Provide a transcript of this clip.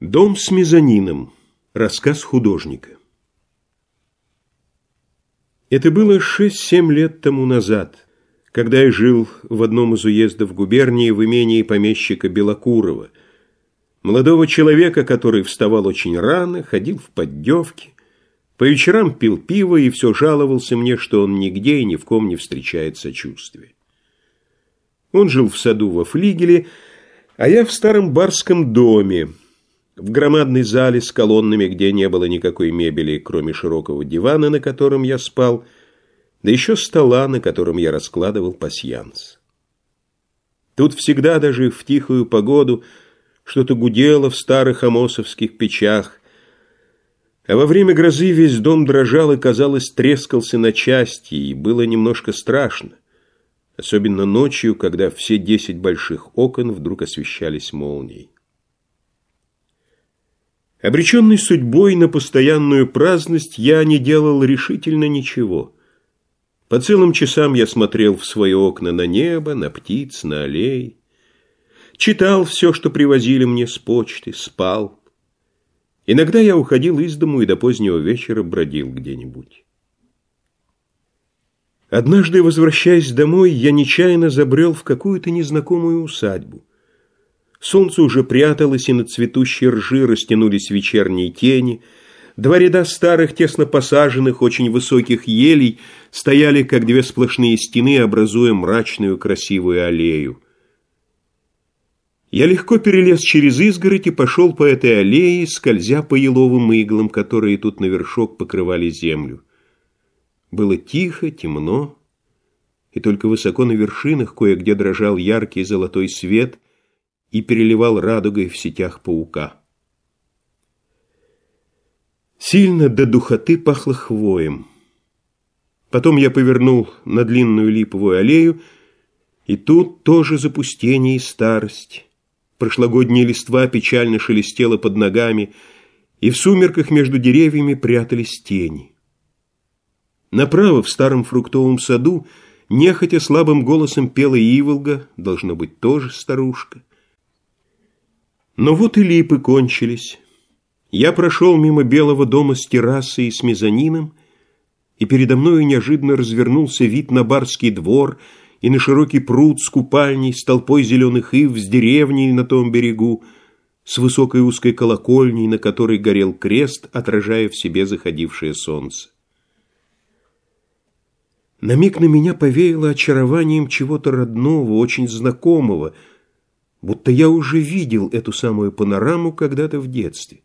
Дом с мезонином. Рассказ художника. Это было 6-7 лет тому назад, когда я жил в одном из уездов губернии в имении помещика Белокурова, молодого человека, который вставал очень рано, ходил в поддевке, по вечерам пил пиво и все жаловался мне, что он нигде и ни в ком не встречает сочувствия. Он жил в саду во флигеле, а я в старом барском доме, в громадной зале с колоннами, где не было никакой мебели, кроме широкого дивана, на котором я спал, да еще стола, на котором я раскладывал пасьянс. Тут всегда, даже в тихую погоду, что-то гудело в старых амосовских печах, а во время грозы весь дом дрожал и, казалось, трескался на части, и было немножко страшно, особенно ночью, когда все 10 больших окон вдруг освещались молнией. Обреченный судьбой на постоянную праздность, я не делал решительно ничего. По целым часам я смотрел в свои окна на небо, на птиц, на аллеи. Читал все, что привозили мне с почты, спал. Иногда я уходил из дому и до позднего вечера бродил где-нибудь. Однажды, возвращаясь домой, я нечаянно забрел в какую-то незнакомую усадьбу. Солнце уже пряталось, и над цветущей ржи растянулись вечерние тени. Два ряда старых, тесно посаженных, очень высоких елей стояли, как две сплошные стены, образуя мрачную красивую аллею. Я легко перелез через изгородь и пошел по этой аллее, скользя по еловым иглам, которые тут на вершок покрывали землю. Было тихо, темно, и только высоко на вершинах кое-где дрожал яркий золотой свет и переливал радугой в сетях паука. Сильно до духоты пахло хвоем. Потом я повернул на длинную липовую аллею, и тут тоже запустение и старость. Прошлогодняя листва печально шелестела под ногами, и в сумерках между деревьями прятались тени. Направо, в старом фруктовом саду, нехотя слабым голосом пела иволга, должно быть, тоже старушка. Но вот и липы кончились. Я прошел мимо белого дома с террасой и с мезонином, и передо мною неожиданно развернулся вид на барский двор и на широкий пруд с купальней, с толпой зеленых ив, с деревней на том берегу, с высокой узкой колокольней, на которой горел крест, отражая в себе заходившее солнце. На миг на меня повеяло очарованием чего-то родного, очень знакомого, будто я уже видел эту самую панораму когда-то в детстве.